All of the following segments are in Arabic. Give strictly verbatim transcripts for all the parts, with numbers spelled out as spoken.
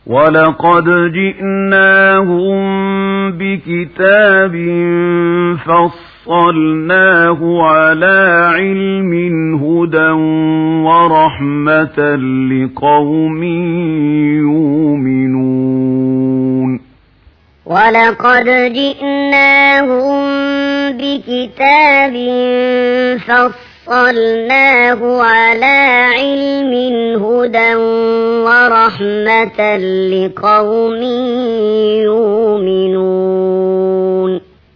وَلَقَدْ جِئْنَاهُمْ بِكِتَابٍ فَصَّلْنَاهُ عَلَى عِلْمٍ هُدًى وَرَحْمَةً لِقَوْمٍ يُؤْمِنُونَ وَلَقَدْ جِئْنَاهُمْ بِكِتَابٍ فَصَّلْنَاهُ عَلَى عِلْمٍ هُدًى وَرَحْمَةً لِقَوْمٍ يُؤْمِنُونَ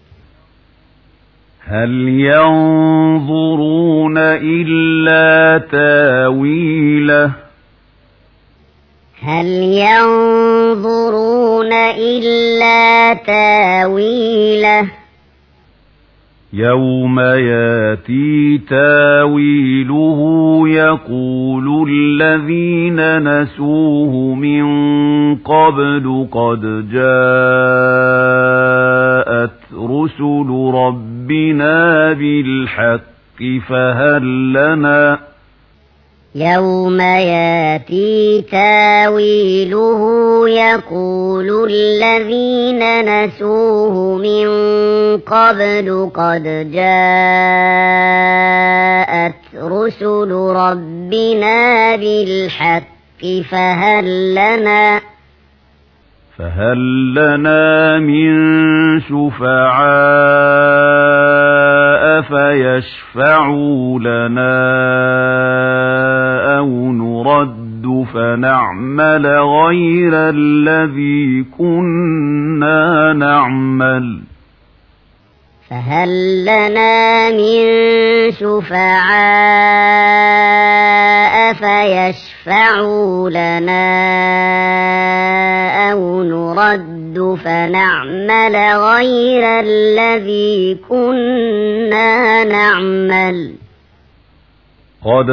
هَلْ يَنظُرُونَ إِلَّا تَأْوِيلَهُ هَلْ يَنظُرُونَ إِلَّا تَأْوِيلَهُ يَوْمَ يَأْتِي تَأْوِيلُهُ يَقُولُ الَّذِينَ نَسُوهُ مِن قَبْلُ قَدْ جَاءَتْ رُسُلُ رَبِّنَا بِالْحَقِّ فَهَلْ لَنَا يَوْمَ يَأْتِي تَأْوِيلُهُ يَقُولُ الَّذِينَ نَسُوهُ مِن قَبْلُ قَدْ جَاءَتْ رُسُلُ رَبِّنَا بِالْحَقِّ فَهَلْ لَنَا فَهَلْ لَنَا مِن شُفَعَاءَ فَيَشْفَعُوا لَنَا أَوْ نُرَدُّ فَنَعْمَلَ غَيْرَ الَّذِي كُنَّا نَعْمَلُ فَهَلْ لَنَا مِن شُفَعَاءَ فَيَشْفَعُوا لَنَا أَوْ نُرَدُّ فَنَعْمَلَ غَيْرَ الَّذِي كُنَّا نَعْمَلُ قَدْ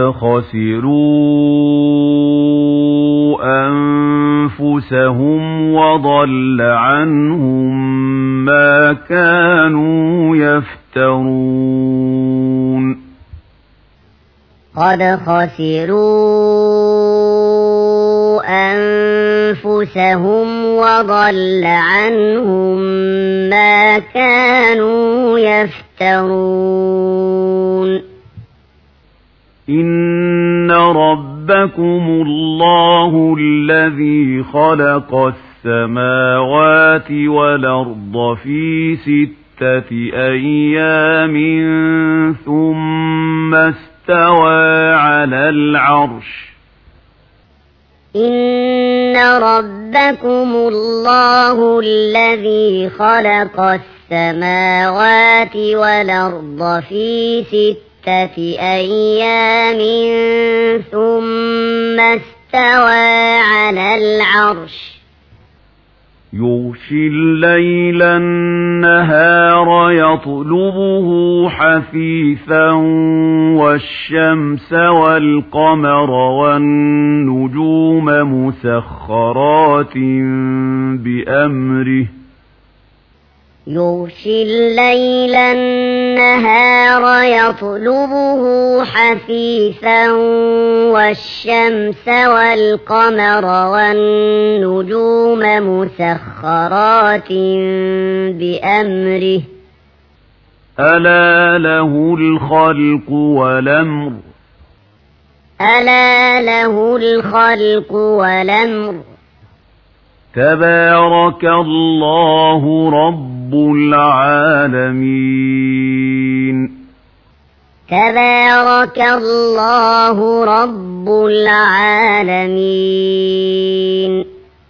خَسِرُوا أَنفُسَهُمْ وَضَلَّ عَنْهُم مَّا كَانُوا يَفْتَرُونَ قَدْ خَسِرُوا أَنفُسَهُمْ وَضَلَّ عَنْهُم مَّا كَانُوا يَفْتَرُونَ إِنَّ رَبَّكُمُ اللَّهُ الَّذِي خَلَقَ السَّمَاوَاتِ وَالْأَرْضَ فِي سِتَّةِ أَيَّامٍ ثُمَّ اسْتَوَى عَلَى الْعَرْشِ إِنَّ رَبَّكُمُ اللَّهُ الَّذِي خَلَقَ السَّمَاوَاتِ وَالْأَرْضَ فِي سِتَّةِ أَيَّامٍ ثُمَّ اسْتَوَى عَلَى الْعَرْشِ يُغْشِي اللَّيْلَ النَّهَارَ يَطْلُبُهُ حَثِيثًا وَالشَّمْسَ وَالْقَمَرَ وَالنُّجُومَ مُسَخَّرَاتٍ بِأَمْرِهِ يُغْشِي اللَّيْلَ النَّهَارَ يَطْلُبُهُ حَثِيثًا وَالشَّمْسَ وَالْقَمَرَ وَالنُّجُومَ مُسَخَّرَاتٍ بِأَمْرِهِ أَلَا لَهُ الْخَلْقُ وَالْأَمْرُ أَلَا لَهُ الْخَلْقُ وَالْأَمْرُ تَبَارَكَ اللَّهُ رَبُّ الْعَالَمِينَ تَبَارَكَ اللَّهُ رَبُّ الْعَالَمِينَ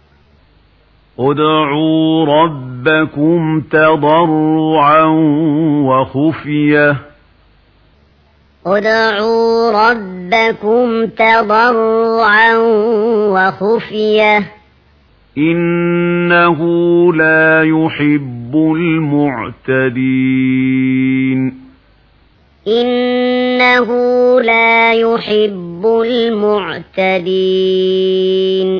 ادْعُوا رَبَّكُمْ تَضَرُّعًا وَخُفْيَةً ادْعُوا رَبَّكُمْ تَضَرُّعًا وَخُفْيَةً إِنَّهُ لَا يُحِبُّ الْمُعْتَدِينَ إِنَّهُ لَا يُحِبُّ الْمُعْتَدِينَ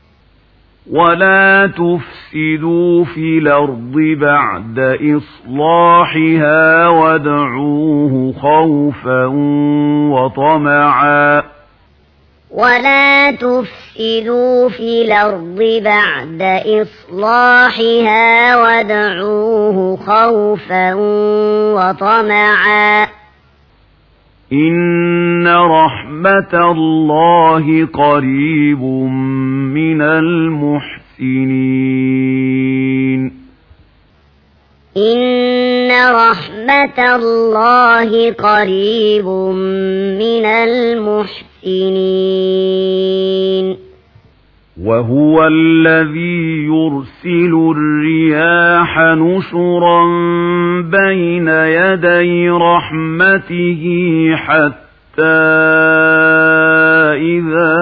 وَلَا تُفْسِدُوا فِي الْأَرْضِ بَعْدَ إِصْلَاحِهَا وَادْعُوهُ خَوْفًا وَطَمَعًا ولا تفسدوا في الأرض بعد إصلاحها وادعوه خوفا وطمعا إن رحمة الله قريب من المحسنين إن رحمة الله قريب من المحسنين وهو الذي يرسل الرياح نشرا بين يدي رحمته حتى إذا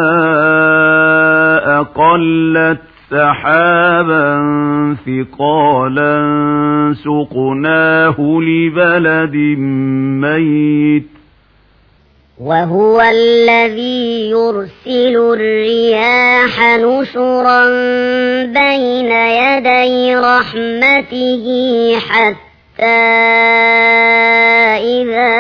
أقلت سحابا ثقالا سقناه لبلد ميت وهو الذي يرسل الرياح نشرا بين يدي رحمته حتى إذا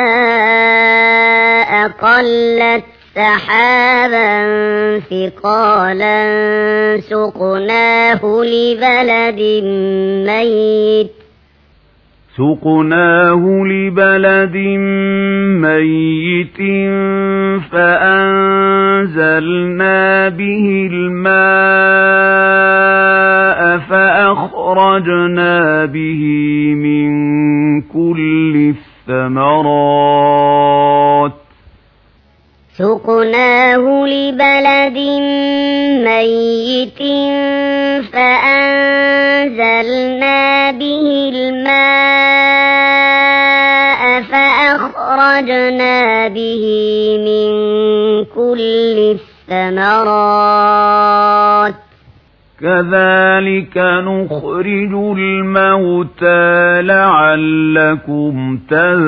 أقلت سحابا ثقالا سقناه لبلد ميت سقناه لبلد ميت فأنزلنا به الماء فأخرجنا به من كل الثمرات سقناه لبلد ميت فأنزلنا به الماء فأخرجنا به من كل الثمرات كذلك نخرج الموتى لعلكم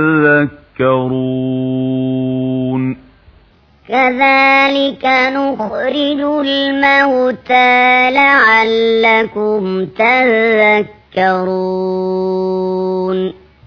تذكرون كذلك نخرج الموتى لعلكم تذكرون